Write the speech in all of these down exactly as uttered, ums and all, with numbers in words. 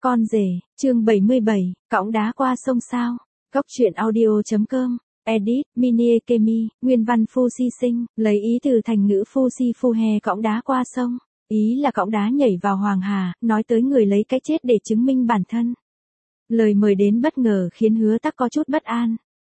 Con rể, chương bảy mươi bảy, cõng đá qua sông sao. Góc truyện audio.com, edit, mini ekemi, nguyên văn phu si sinh, lấy ý từ thành ngữ phu si phu he cõng đá qua sông. Ý là cõng đá nhảy vào Hoàng Hà, nói tới người lấy cái chết để chứng minh bản thân. Lời mời đến bất ngờ khiến Hứa Tắc có chút bất an.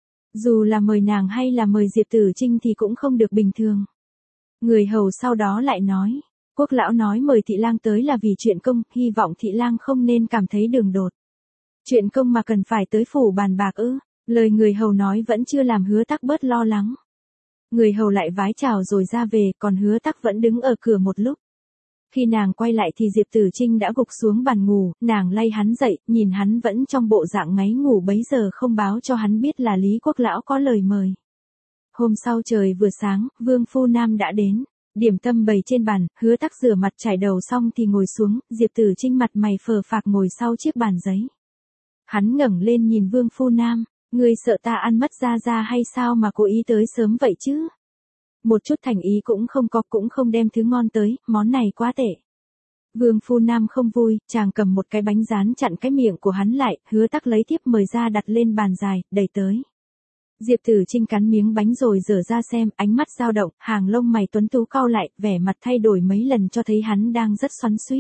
Dù là mời nàng hay là mời Diệp Tử Trinh thì cũng không được bình thường. Người hầu sau đó lại nói. Quốc lão nói mời thị lang tới là vì chuyện công, hy vọng thị lang không nên cảm thấy đường đột. Chuyện công mà cần phải tới phủ bàn bạc ư? Lời người hầu nói vẫn chưa làm Hứa Tắc bớt lo lắng. Người hầu lại vái chào rồi ra về, còn Hứa Tắc vẫn đứng ở cửa một lúc. Khi nàng quay lại thì Diệp Tử Trinh đã gục xuống bàn ngủ, nàng lay hắn dậy, nhìn hắn vẫn trong bộ dạng ngáy ngủ bấy giờ không báo cho hắn biết là Lý Quốc lão có lời mời. Hôm sau trời vừa sáng, Vương Phu Nam đã đến. Điểm tâm bày trên bàn, Hứa Tắc rửa mặt chải đầu xong thì ngồi xuống, Diệp Tử Trinh mặt mày phờ phạc ngồi sau chiếc bàn giấy. Hắn ngẩng lên nhìn Vương Phu Nam, ngươi sợ ta ăn mất gia gia hay sao mà cố ý tới sớm vậy chứ? Một chút thành ý cũng không có, cũng không đem thứ ngon tới, món này quá tệ. Vương Phu Nam không vui, chàng cầm một cái bánh rán chặn cái miệng của hắn lại, Hứa Tắc lấy thiếp mời ra đặt lên bàn dài, đẩy tới. Diệp Tử Trinh cắn miếng bánh rồi dở ra xem, ánh mắt dao động, hàng lông mày tuấn tú cau lại, vẻ mặt thay đổi mấy lần cho thấy hắn đang rất xoắn xuýt.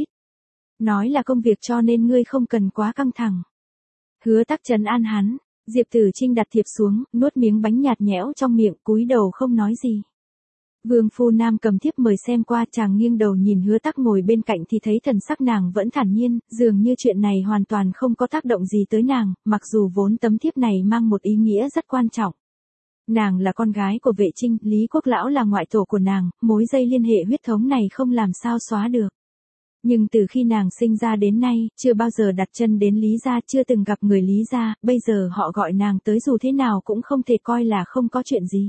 Nói là công việc cho nên ngươi không cần quá căng thẳng. Hứa Tắc trấn an hắn, Diệp Tử Trinh đặt thiệp xuống, nuốt miếng bánh nhạt nhẽo trong miệng, cúi đầu không nói gì. Vương Phu Nam cầm thiếp mời xem qua, chàng nghiêng đầu nhìn Hứa Tắc ngồi bên cạnh thì thấy thần sắc nàng vẫn thản nhiên, dường như chuyện này hoàn toàn không có tác động gì tới nàng, mặc dù vốn tấm thiếp này mang một ý nghĩa rất quan trọng. Nàng là con gái của Vệ Trinh, Lý Quốc lão là ngoại tổ của nàng, mối dây liên hệ huyết thống này không làm sao xóa được. Nhưng từ khi nàng sinh ra đến nay, chưa bao giờ đặt chân đến Lý gia, chưa từng gặp người Lý gia, bây giờ họ gọi nàng tới dù thế nào cũng không thể coi là không có chuyện gì.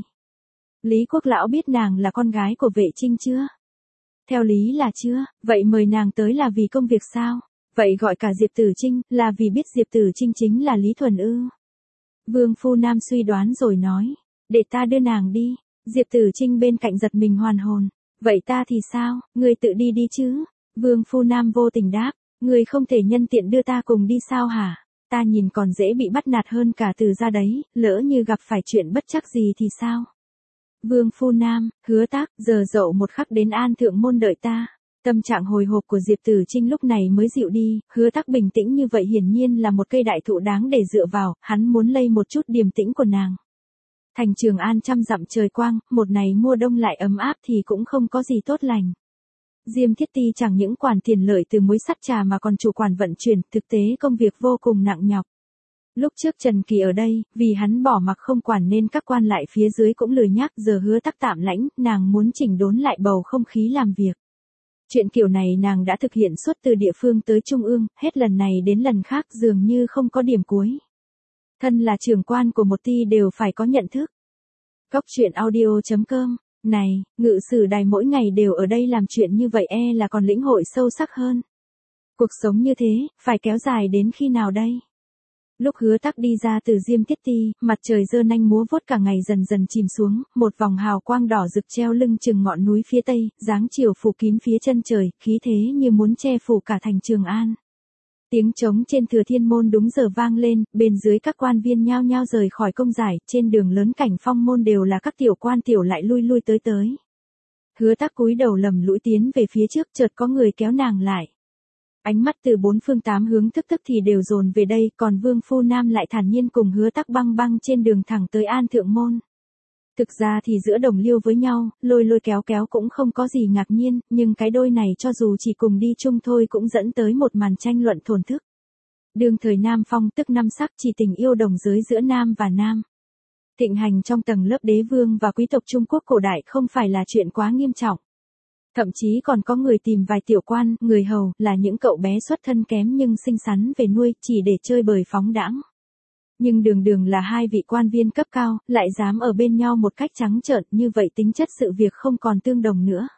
Lý Quốc lão biết nàng là con gái của Vệ Trinh chưa? Theo lý là chưa, vậy mời nàng tới là vì công việc sao? Vậy gọi cả Diệp Tử Trinh, là vì biết Diệp Tử Trinh chính là Lý Thuần ư? Vương Phu Nam suy đoán rồi nói, để ta đưa nàng đi. Diệp Tử Trinh bên cạnh giật mình hoàn hồn, vậy ta thì sao, ngươi tự đi đi chứ? Vương Phu Nam vô tình đáp, ngươi không thể nhân tiện đưa ta cùng đi sao hả? Ta nhìn còn dễ bị bắt nạt hơn cả Từ gia đấy, lỡ như gặp phải chuyện bất trắc gì thì sao? Vương Phu Nam, Hứa Tắc, giờ dậu một khắc đến An Thượng Môn đợi ta. Tâm trạng hồi hộp của Diệp Tử Trinh lúc này mới dịu đi, Hứa Tắc bình tĩnh như vậy hiển nhiên là một cây đại thụ đáng để dựa vào, hắn muốn lay một chút điềm tĩnh của nàng. Thành Trường An trăm dặm trời quang, một ngày mùa đông lại ấm áp thì cũng không có gì tốt lành. Diêm Thiết Ti chẳng những quản tiền lợi từ muối sắt trà mà còn chủ quản vận chuyển, thực tế công việc vô cùng nặng nhọc. Lúc trước Trần Kỳ ở đây, vì hắn bỏ mặc không quản nên các quan lại phía dưới cũng lười nhác, giờ Hứa Tắc tạm lãnh, nàng muốn chỉnh đốn lại bầu không khí làm việc. Chuyện kiểu này nàng đã thực hiện suốt từ địa phương tới trung ương, hết lần này đến lần khác dường như không có điểm cuối. Thân là trưởng quan của một ty đều phải có nhận thức. Góc truyện audio.com, này, ngự sử đài mỗi ngày đều ở đây làm chuyện như vậy e là còn lĩnh hội sâu sắc hơn. Cuộc sống như thế, phải kéo dài đến khi nào đây? Lúc Hứa Tắc đi ra từ Diêm Thiết Ti, mặt trời giơ nanh múa vuốt cả ngày dần dần chìm xuống, một vòng hào quang đỏ rực treo lưng chừng ngọn núi phía tây, dáng chiều phủ kín phía chân trời, khí thế như muốn che phủ cả thành Trường An. Tiếng trống trên Thừa Thiên Môn đúng giờ vang lên, bên dưới các quan viên nhao nhao rời khỏi công giải, trên đường lớn cảnh Phong Môn đều là các tiểu quan tiểu lại lui lui tới tới. Hứa Tắc cúi đầu lầm lũi tiến về phía trước, chợt có người kéo nàng lại. Ánh mắt từ bốn phương tám hướng thức thức thì đều dồn về đây, còn Vương Phu Nam lại thản nhiên cùng Hứa Tắc băng băng trên đường thẳng tới An Thượng Môn. Thực ra thì giữa đồng liêu với nhau, lôi lôi kéo kéo cũng không có gì ngạc nhiên, nhưng cái đôi này cho dù chỉ cùng đi chung thôi cũng dẫn tới một màn tranh luận thổn thức. Đương thời Nam Phong tức năm sắc chỉ tình yêu đồng giới giữa Nam và Nam. Thịnh hành trong tầng lớp đế vương và quý tộc Trung Quốc cổ đại không phải là chuyện quá nghiêm trọng. Thậm chí còn có người tìm vài tiểu quan, người hầu, là những cậu bé xuất thân kém nhưng xinh xắn về nuôi, chỉ để chơi bời phóng đãng. Nhưng đường đường là hai vị quan viên cấp cao, lại dám ở bên nhau một cách trắng trợn, như vậy tính chất sự việc không còn tương đồng nữa.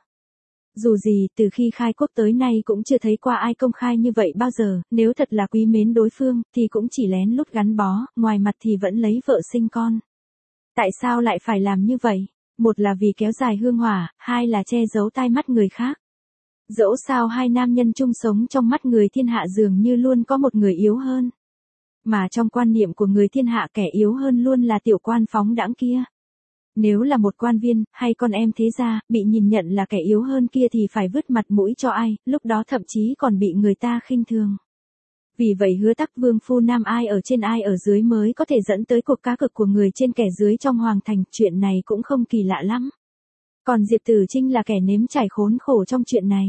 Dù gì, từ khi khai quốc tới nay cũng chưa thấy qua ai công khai như vậy bao giờ, nếu thật là quý mến đối phương, thì cũng chỉ lén lút gắn bó, ngoài mặt thì vẫn lấy vợ sinh con. Tại sao lại phải làm như vậy? Một là vì kéo dài hương hỏa, hai là che giấu tai mắt người khác. Dẫu sao hai nam nhân chung sống trong mắt người thiên hạ dường như luôn có một người yếu hơn. Mà trong quan niệm của người thiên hạ kẻ yếu hơn luôn là tiểu quan phóng đãng kia. Nếu là một quan viên, hay con em thế gia, bị nhìn nhận là kẻ yếu hơn kia thì phải vứt mặt mũi cho ai, lúc đó thậm chí còn bị người ta khinh thường. Vì vậy Hứa Tắc vương phu nam ai ở trên ai ở dưới mới có thể dẫn tới cuộc cá cược của người trên kẻ dưới trong hoàng thành, chuyện này cũng không kỳ lạ lắm. Còn Diệp Tử Trinh là kẻ nếm trải khốn khổ trong chuyện này.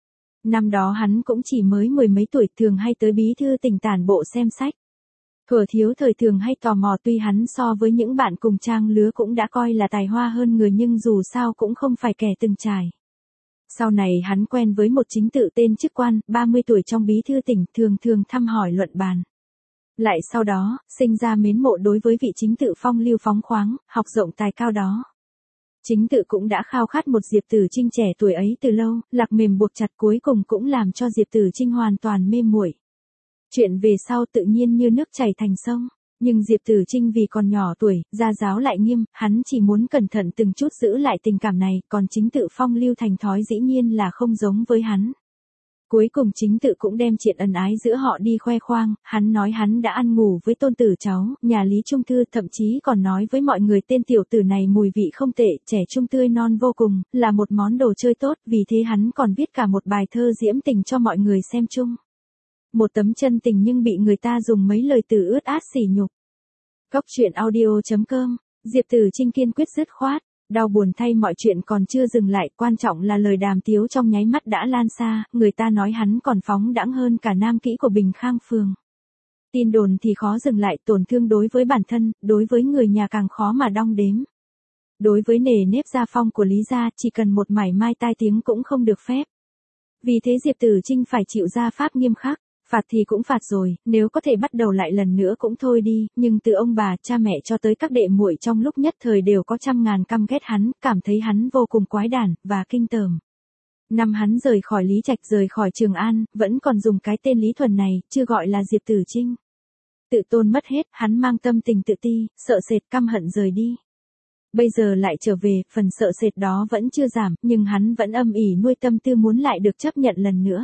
Năm đó hắn cũng chỉ mới mười mấy tuổi, thường hay tới bí thư tỉnh tản bộ xem sách. Thuở thiếu thời thường hay tò mò, tuy hắn so với những bạn cùng trang lứa cũng đã coi là tài hoa hơn người nhưng dù sao cũng không phải kẻ từng trải. Sau này hắn quen với một chính tự tên chức quan, ba mươi tuổi trong bí thư tỉnh, thường thường thăm hỏi luận bàn. Lại sau đó, sinh ra mến mộ đối với vị chính tự phong lưu phóng khoáng, học rộng tài cao đó. Chính tự cũng đã khao khát một Diệp Tử Trinh trẻ tuổi ấy từ lâu, lạc mềm buộc chặt cuối cùng cũng làm cho Diệp Tử Trinh hoàn toàn mê muội. Chuyện về sau tự nhiên như nước chảy thành sông, nhưng Diệp Tử Trinh vì còn nhỏ tuổi, gia giáo lại nghiêm, hắn chỉ muốn cẩn thận từng chút giữ lại tình cảm này, còn chính tự phong lưu thành thói dĩ nhiên là không giống với hắn. Cuối cùng chính tự cũng đem chuyện ân ái giữa họ đi khoe khoang, hắn nói hắn đã ăn ngủ với tôn tử cháu, nhà Lý Trung Thư, thậm chí còn nói với mọi người tên tiểu tử này mùi vị không tệ, trẻ trung tươi non vô cùng, là một món đồ chơi tốt, vì thế hắn còn viết cả một bài thơ diễm tình cho mọi người xem chung. Một tấm chân tình nhưng bị người ta dùng mấy lời từ ướt át sỉ nhục. Góc truyện audio chấm com, Diệp Tử Trinh kiên quyết dứt khoát. Đau buồn thay mọi chuyện còn chưa dừng lại, quan trọng là lời đàm tiếu trong nháy mắt đã lan xa, người ta nói hắn còn phóng đãng hơn cả nam kỹ của Bình Khang Phường. Tin đồn thì khó dừng lại, tổn thương đối với bản thân, đối với người nhà càng khó mà đong đếm. Đối với nề nếp gia phong của Lý gia, chỉ cần một mảy mai tai tiếng cũng không được phép. Vì thế Diệp Tử Trinh phải chịu gia pháp nghiêm khắc. Phạt thì cũng phạt rồi, nếu có thể bắt đầu lại lần nữa cũng thôi đi, nhưng từ ông bà, cha mẹ cho tới các đệ muội trong lúc nhất thời đều có trăm ngàn căm ghét hắn, cảm thấy hắn vô cùng quái đản, và kinh tởm. Năm hắn rời khỏi Lý Trạch, rời khỏi Trường An, vẫn còn dùng cái tên Lý Thuần này, chưa gọi là Diệp Tử Trinh. Tự tôn mất hết, hắn mang tâm tình tự ti, sợ sệt, căm hận rời đi. Bây giờ lại trở về, phần sợ sệt đó vẫn chưa giảm, nhưng hắn vẫn âm ỉ nuôi tâm tư muốn lại được chấp nhận lần nữa.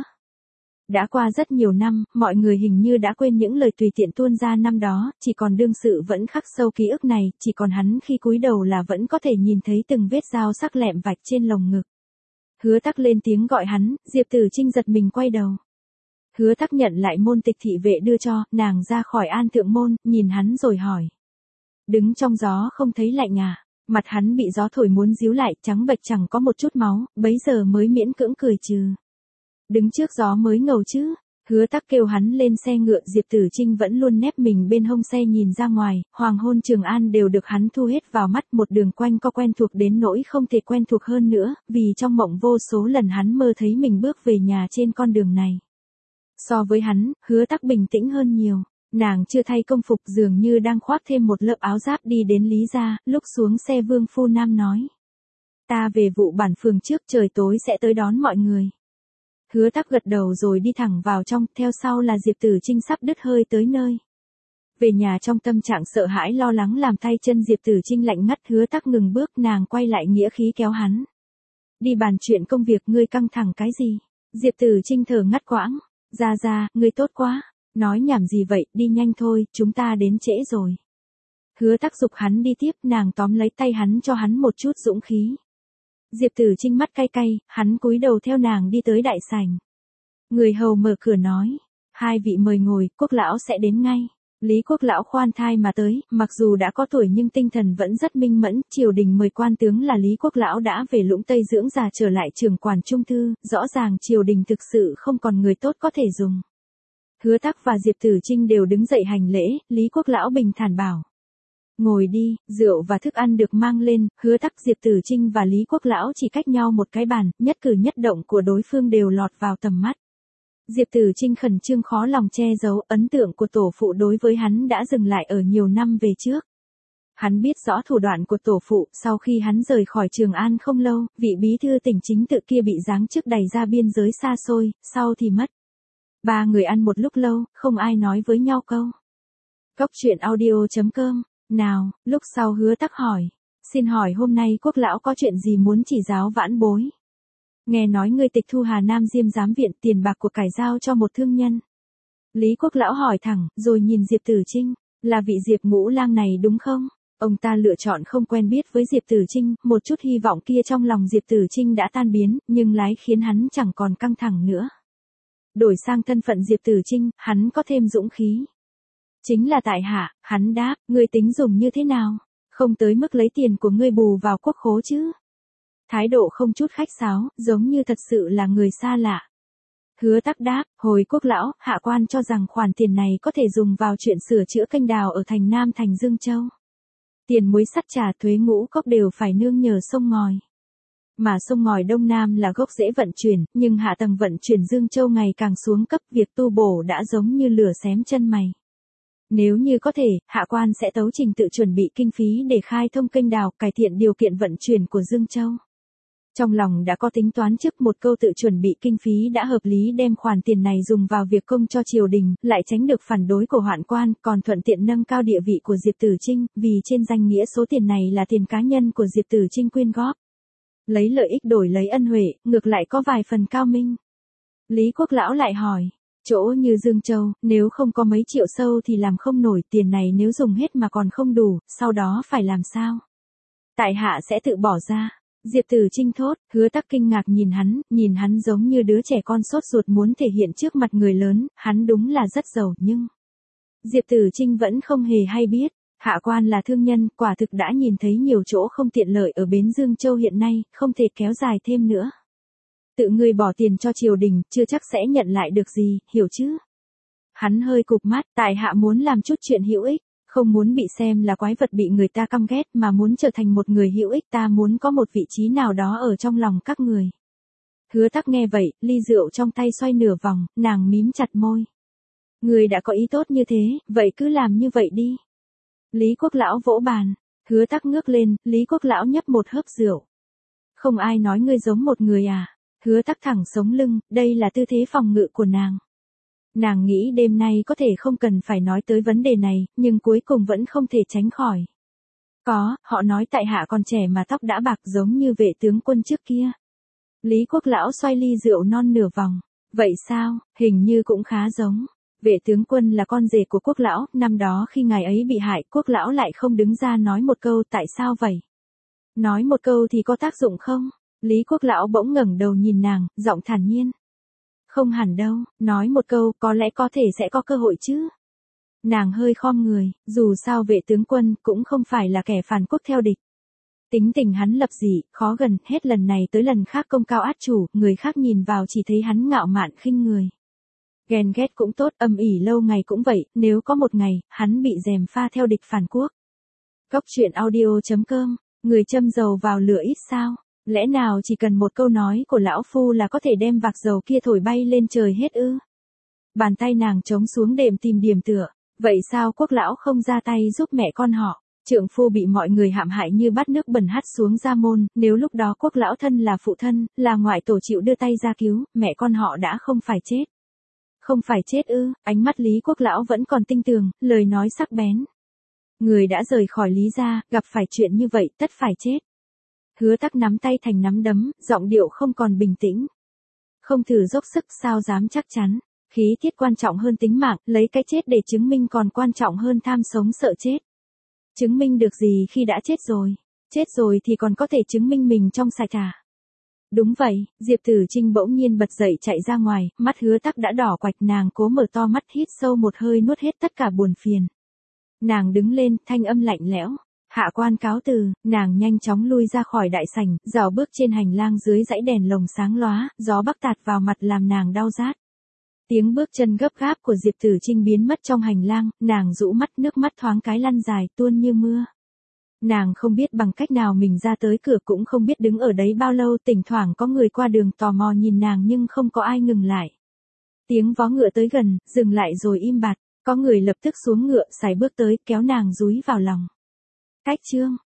Đã qua rất nhiều năm, mọi người hình như đã quên những lời tùy tiện tuôn ra năm đó, chỉ còn đương sự vẫn khắc sâu ký ức này, chỉ còn hắn khi cúi đầu là vẫn có thể nhìn thấy từng vết dao sắc lẹm vạch trên lồng ngực. Hứa Tắc lên tiếng gọi hắn, Diệp Tử Trinh giật mình quay đầu. Hứa Tắc nhận lại môn tịch thị vệ đưa cho, nàng ra khỏi An Thượng Môn, nhìn hắn rồi hỏi. Đứng trong gió không thấy lạnh à? Mặt hắn bị gió thổi muốn díu lại, trắng bệch chẳng có một chút máu, bấy giờ mới miễn cưỡng cười trừ. Đứng trước gió mới ngầu chứ. Hứa Tắc kêu hắn lên xe ngựa, Diệp Tử Trinh vẫn luôn nép mình bên hông xe nhìn ra ngoài, hoàng hôn Trường An đều được hắn thu hết vào mắt, một đường quanh co quen thuộc đến nỗi không thể quen thuộc hơn nữa, vì trong mộng vô số lần hắn mơ thấy mình bước về nhà trên con đường này. So với hắn, Hứa Tắc bình tĩnh hơn nhiều, nàng chưa thay công phục dường như đang khoác thêm một lớp áo giáp đi đến Lý gia, lúc xuống xe Vương Phu Nam nói. Ta về vụ bản phường trước, trời tối sẽ tới đón mọi người. Hứa Tắc gật đầu rồi đi thẳng vào trong, theo sau là Diệp Tử Trinh sắp đứt hơi tới nơi. Về nhà trong tâm trạng sợ hãi lo lắng làm tay chân Diệp Tử Trinh lạnh ngắt, Hứa Tắc ngừng bước, nàng quay lại nghĩa khí kéo hắn. Đi bàn chuyện công việc, ngươi căng thẳng cái gì? Diệp Tử Trinh thở ngắt quãng. Ra ra, ngươi tốt quá. Nói nhảm gì vậy, đi nhanh thôi, chúng ta đến trễ rồi. Hứa Tắc giục hắn đi tiếp, nàng tóm lấy tay hắn cho hắn một chút dũng khí. Diệp Tử Trinh mắt cay cay, hắn cúi đầu theo nàng đi tới đại sảnh. Người hầu mở cửa nói, hai vị mời ngồi, Quốc lão sẽ đến ngay. Lý Quốc lão khoan thai mà tới, mặc dù đã có tuổi nhưng tinh thần vẫn rất minh mẫn, triều đình mời quan tướng là Lý Quốc lão đã về Lũng Tây dưỡng già trở lại trưởng quản trung thư, rõ ràng triều đình thực sự không còn người tốt có thể dùng. Hứa Tắc và Diệp Tử Trinh đều đứng dậy hành lễ, Lý Quốc lão bình thản bảo. Ngồi đi, rượu và thức ăn được mang lên, Hứa Tắc, Diệp Tử Trinh và Lý Quốc lão chỉ cách nhau một cái bàn, nhất cử nhất động của đối phương đều lọt vào tầm mắt. Diệp Tử Trinh khẩn trương khó lòng che giấu, ấn tượng của tổ phụ đối với hắn đã dừng lại ở nhiều năm về trước. Hắn biết rõ thủ đoạn của tổ phụ, sau khi hắn rời khỏi Trường An không lâu, vị bí thư tỉnh chính tự kia bị giáng chức đày ra biên giới xa xôi, sau thì mất. Ba người ăn một lúc lâu, không ai nói với nhau câu. Góc truyện audio chấm com. Nào, lúc sau Hứa Tắc hỏi. Xin hỏi hôm nay Quốc lão có chuyện gì muốn chỉ giáo vãn bối? Nghe nói ngươi tịch thu Hà Nam Diêm Giám viện tiền bạc của cải giao cho một thương nhân. Lý Quốc Lão hỏi thẳng, rồi nhìn Diệp Tử Trinh, là vị Diệp Ngũ Lang này đúng không? Ông ta lựa chọn không quen biết với Diệp Tử Trinh, một chút hy vọng kia trong lòng Diệp Tử Trinh đã tan biến, nhưng lái khiến hắn chẳng còn căng thẳng nữa. Đổi sang thân phận Diệp Tử Trinh, hắn có thêm dũng khí. Chính là tại hạ, hắn đáp, ngươi tính dùng như thế nào? Không tới mức lấy tiền của ngươi bù vào quốc khố chứ? Thái độ không chút khách sáo, giống như thật sự là người xa lạ. Hứa Tắc đáp, hồi Quốc Lão, hạ quan cho rằng khoản tiền này có thể dùng vào chuyện sửa chữa kênh đào ở thành Nam thành Dương Châu. Tiền muối sắt trà thuế ngũ cốc đều phải nương nhờ sông ngòi. Mà sông ngòi Đông Nam là gốc rễ vận chuyển, nhưng hạ tầng vận chuyển Dương Châu ngày càng xuống cấp, việc tu bổ đã giống như lửa xém chân mày. Nếu như có thể, hạ quan sẽ tấu trình tự chuẩn bị kinh phí để khai thông kênh đào, cải thiện điều kiện vận chuyển của Dương Châu. Trong lòng đã có tính toán trước, một câu tự chuẩn bị kinh phí đã hợp lý, đem khoản tiền này dùng vào việc công cho triều đình, lại tránh được phản đối của hoạn quan, còn thuận tiện nâng cao địa vị của Diệp Tử Trinh, vì trên danh nghĩa số tiền này là tiền cá nhân của Diệp Tử Trinh quyên góp. Lấy lợi ích đổi lấy ân huệ, ngược lại có vài phần cao minh. Lý Quốc Lão lại hỏi, chỗ như Dương Châu, nếu không có mấy triệu sâu thì làm không nổi, tiền này nếu dùng hết mà còn không đủ, sau đó phải làm sao? Tại hạ sẽ tự bỏ ra. Diệp Tử Trinh thốt, Hứa Tắc kinh ngạc nhìn hắn, nhìn hắn giống như đứa trẻ con sốt ruột muốn thể hiện trước mặt người lớn, hắn đúng là rất giàu nhưng... Diệp Tử Trinh vẫn không hề hay biết, hạ quan là thương nhân, quả thực đã nhìn thấy nhiều chỗ không tiện lợi ở bến Dương Châu hiện nay, không thể kéo dài thêm nữa. Tự ngươi bỏ tiền cho triều đình, chưa chắc sẽ nhận lại được gì, hiểu chứ? Hắn hơi cụp mắt, tại hạ muốn làm chút chuyện hữu ích. Không muốn bị xem là quái vật bị người ta căm ghét, mà muốn trở thành một người hữu ích, ta muốn có một vị trí nào đó ở trong lòng các người. Hứa Tắc nghe vậy, ly rượu trong tay xoay nửa vòng, nàng mím chặt môi. Người đã có ý tốt như thế, vậy cứ làm như vậy đi. Lý Quốc Lão vỗ bàn, Hứa Tắc ngước lên, Lý Quốc Lão nhấp một hớp rượu. Không ai nói ngươi giống một người à? Hứa Tắc thẳng sống lưng, đây là tư thế phòng ngự của nàng. Nàng nghĩ đêm nay có thể không cần phải nói tới vấn đề này, nhưng cuối cùng vẫn không thể tránh khỏi. Có, họ nói tại hạ còn trẻ mà tóc đã bạc giống như vệ tướng quân trước kia. Lý Quốc Lão xoay ly rượu non nửa vòng. Vậy sao, hình như cũng khá giống. Vệ tướng quân là con rể của Quốc Lão, năm đó khi ngài ấy bị hại, Quốc Lão lại không đứng ra nói một câu, tại sao vậy? Nói một câu thì có tác dụng không? Lý Quốc Lão bỗng ngẩng đầu nhìn nàng, giọng thản nhiên. Không hẳn đâu, nói một câu, có lẽ có thể sẽ có cơ hội chứ. Nàng hơi khom người, dù sao vệ tướng quân cũng không phải là kẻ phản quốc theo địch. Tính tình hắn lập dị, khó gần, hết lần này tới lần khác công cao át chủ, người khác nhìn vào chỉ thấy hắn ngạo mạn khinh người. Ghen ghét cũng tốt, âm ỉ lâu ngày cũng vậy, nếu có một ngày, hắn bị gièm pha theo địch phản quốc. Góc truyện audio chấm com, người châm dầu vào lửa ít sao? Lẽ nào chỉ cần một câu nói của lão phu là có thể đem vạc dầu kia thổi bay lên trời hết ư? Bàn tay nàng trống xuống đệm tìm điểm tựa. Vậy sao Quốc Lão không ra tay giúp mẹ con họ? Trượng phu bị mọi người hãm hại như bát nước bẩn hắt xuống gia môn, nếu lúc đó Quốc Lão thân là phụ thân, là ngoại tổ chịu đưa tay ra cứu, mẹ con họ đã không phải chết. Không phải chết ư? Ánh mắt Lý Quốc Lão vẫn còn tinh tường, lời nói sắc bén. Người đã rời khỏi Lý gia, gặp phải chuyện như vậy tất phải chết. Hứa Tắc nắm tay thành nắm đấm, giọng điệu không còn bình tĩnh. Không thử dốc sức sao dám chắc chắn. Khí tiết quan trọng hơn tính mạng, lấy cái chết để chứng minh còn quan trọng hơn tham sống sợ chết. Chứng minh được gì khi đã chết rồi? Chết rồi thì còn có thể chứng minh mình trong sạch à? Đúng vậy, Diệp Tử Trinh bỗng nhiên bật dậy chạy ra ngoài, mắt Hứa Tắc đã đỏ quạch, nàng cố mở to mắt hít sâu một hơi nuốt hết tất cả buồn phiền. Nàng đứng lên, thanh âm lạnh lẽo. Hạ quan cáo từ, nàng nhanh chóng lui ra khỏi đại sảnh, rảo bước trên hành lang dưới dãy đèn lồng sáng lóa, gió bắc tạt vào mặt làm nàng đau rát. Tiếng bước chân gấp gáp của Diệp Tử Trinh biến mất trong hành lang, nàng rũ mắt, nước mắt thoáng cái lăn dài tuôn như mưa. Nàng không biết bằng cách nào mình ra tới cửa, cũng không biết đứng ở đấy bao lâu, thỉnh thoảng có người qua đường tò mò nhìn nàng nhưng không có ai ngừng lại. Tiếng vó ngựa tới gần, dừng lại rồi im bặt, có người lập tức xuống ngựa, sải bước tới, kéo nàng dúi vào lòng. Cách chương